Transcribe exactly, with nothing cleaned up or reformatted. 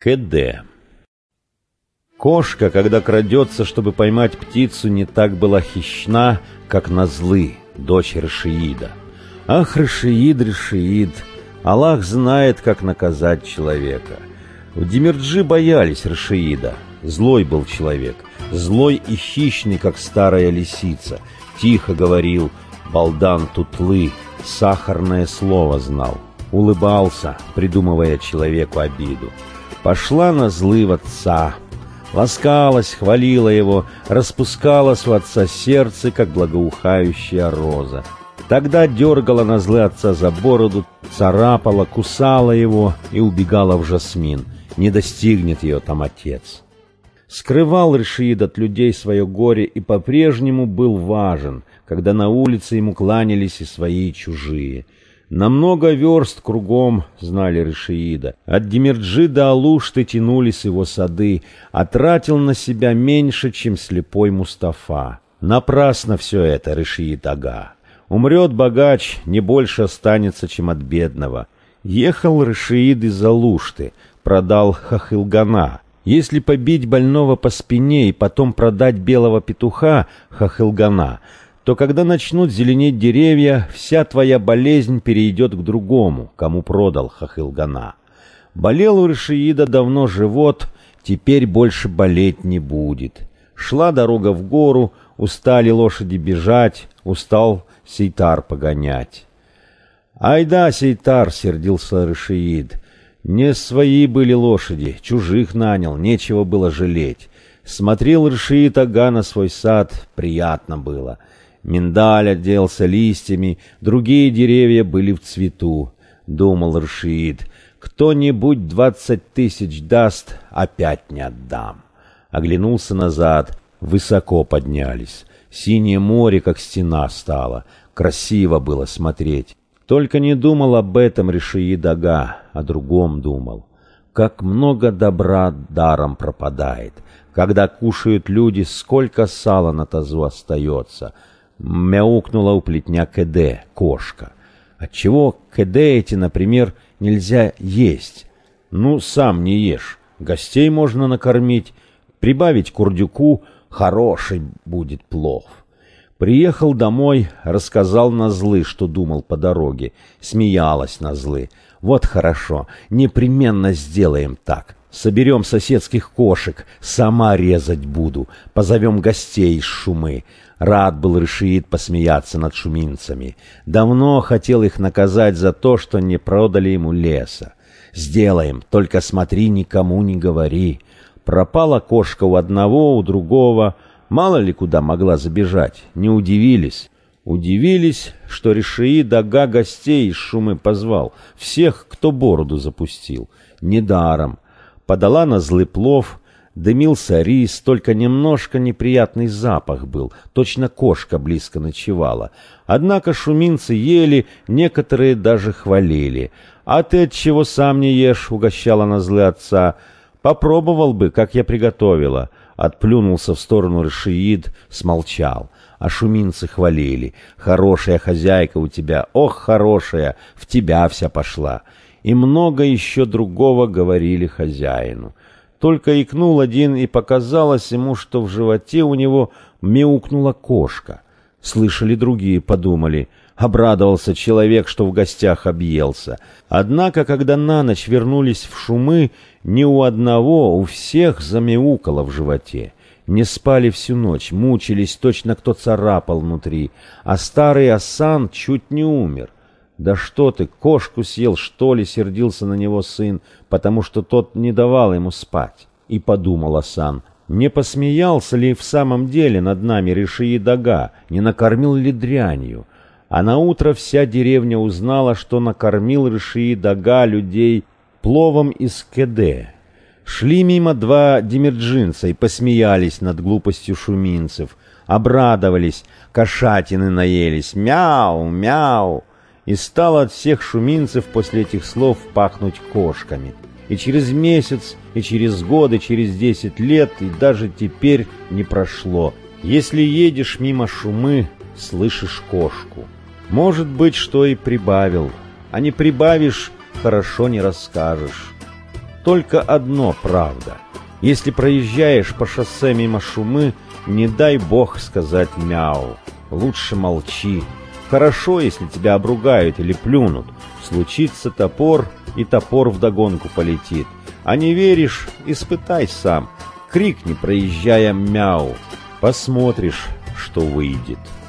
Кеде. Кошка, когда крадется, чтобы поймать птицу, не так была хищна, как Назлы, дочь Решиида. Ах, Решиид, Решиид, Аллах знает, как наказать человека. В Демирджи боялись Решиида. Злой был человек, злой и хищный, как старая лисица. Тихо говорил Балдан Тутлы, сахарное слово знал. Улыбался, придумывая человеку обиду. Пошла Назлы в отца, ласкалась, хвалила его, распускалась в отца сердце, как благоухающая роза. Тогда дергала Назлы отца за бороду, царапала, кусала его и убегала в жасмин. Не достигнет ее там отец. Скрывал Решиид от людей свое горе и по-прежнему был важен, когда на улице ему кланялись и свои, и чужие. На много верст кругом знали Решиида. От Демирджи до Алушты тянулись его сады, а тратил на себя меньше, чем слепой Мустафа. Напрасно все это, Решиид ага. Умрет богач, не больше останется, чем от бедного. Ехал Решиид из Алушты, продал Хахилгана. Если побить больного по спине и потом продать белого петуха Хахилгана, то когда начнут зеленеть деревья, вся твоя болезнь перейдет к другому, кому продал Хахилгана. Болел у Решиида давно живот, теперь больше болеть не будет. Шла дорога в гору, устали лошади бежать, устал Сейтар погонять. «Айда, Сейтар!» — сердился Решиид. «Не свои были лошади, чужих нанял, нечего было жалеть». Смотрел Решиид ага на свой сад, приятно было. Миндаль оделся листьями, другие деревья были в цвету. Думал Решиид, кто-нибудь двадцать тысяч даст, опять не отдам. Оглянулся назад, высоко поднялись. Синее море, как стена, стало. Красиво было смотреть. Только не думал об этом Решиид ага, о другом думал. Как много добра даром пропадает. Когда кушают люди, сколько сала на тазу остается. Мяукнула у плетня Кеде, кошка. Отчего Кеде эти, например, нельзя есть? Ну, сам не ешь. Гостей можно накормить, прибавить курдюку, хороший будет плов. Приехал домой, рассказал Назлы, что думал по дороге. Смеялась Назлы. Вот хорошо, непременно сделаем так. Соберем соседских кошек, сама резать буду. Позовем гостей из Шумы. Рад был Решиид посмеяться над шуминцами. Давно хотел их наказать за то, что не продали ему леса. Сделаем, только смотри, никому не говори. Пропала кошка у одного, у другого. Мало ли куда могла забежать, не удивились. Удивились, что Решиид ага гостей из Шумы позвал, всех, кто бороду запустил. Недаром. Подала Назлы плов, дымился рис, только немножко неприятный запах был, точно кошка близко ночевала. Однако шуминцы ели, некоторые даже хвалили. «А ты отчего сам не ешь?» — угощала Назлы отца. «Попробовал бы, как я приготовила». Отплюнулся в сторону Решиид, смолчал. А шуминцы хвалили. «Хорошая хозяйка у тебя, ох, хорошая, в тебя вся пошла». И много еще другого говорили хозяину. Только икнул один, и показалось ему, что в животе у него мяукнула кошка. Слышали другие, подумали. Обрадовался человек, что в гостях объелся. Однако, когда на ночь вернулись в Шумы, ни у одного, у всех замяукало в животе. Не спали всю ночь, мучились, точно кто царапал внутри. А старый Асан чуть не умер. «Да что ты, кошку съел, что ли?» — сердился на него сын, потому что тот не давал ему спать. И подумал Асан, не посмеялся ли в самом деле над нами Решиид ага, не накормил ли дрянью? А наутро вся деревня узнала, что накормил Решиид ага людей пловом из Кеде. Шли мимо два демирджинца и посмеялись над глупостью шуминцев, обрадовались, кошатины наелись, мяу, мяу. И стало от всех шуминцев после этих слов пахнуть кошками. И через месяц, и через год, и через десять лет, и даже теперь не прошло. Если едешь мимо Шумы, слышишь кошку. Может быть, что и прибавил. А не прибавишь, хорошо не расскажешь. Только одно правда. Если проезжаешь по шоссе мимо Шумы, не дай бог сказать мяу. Лучше молчи. Хорошо, если тебя обругают или плюнут. Случится топор, и топор вдогонку полетит. А не веришь — испытай сам. Крикни, проезжая, мяу. Посмотришь, что выйдет.